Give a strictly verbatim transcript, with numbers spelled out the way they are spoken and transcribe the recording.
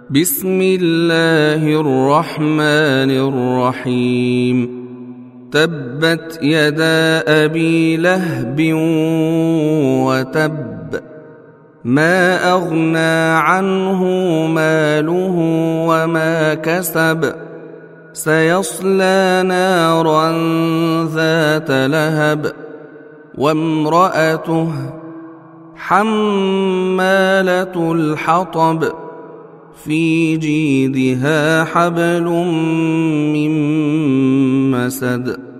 بسم الله الرحمن الرحيم تبت يدا أبي لهب وتب ما أغنى عنه ماله وما كسب سيصلى نارا ذات لهب وامرأته حمالة الحطب في جيدها حبل من مسد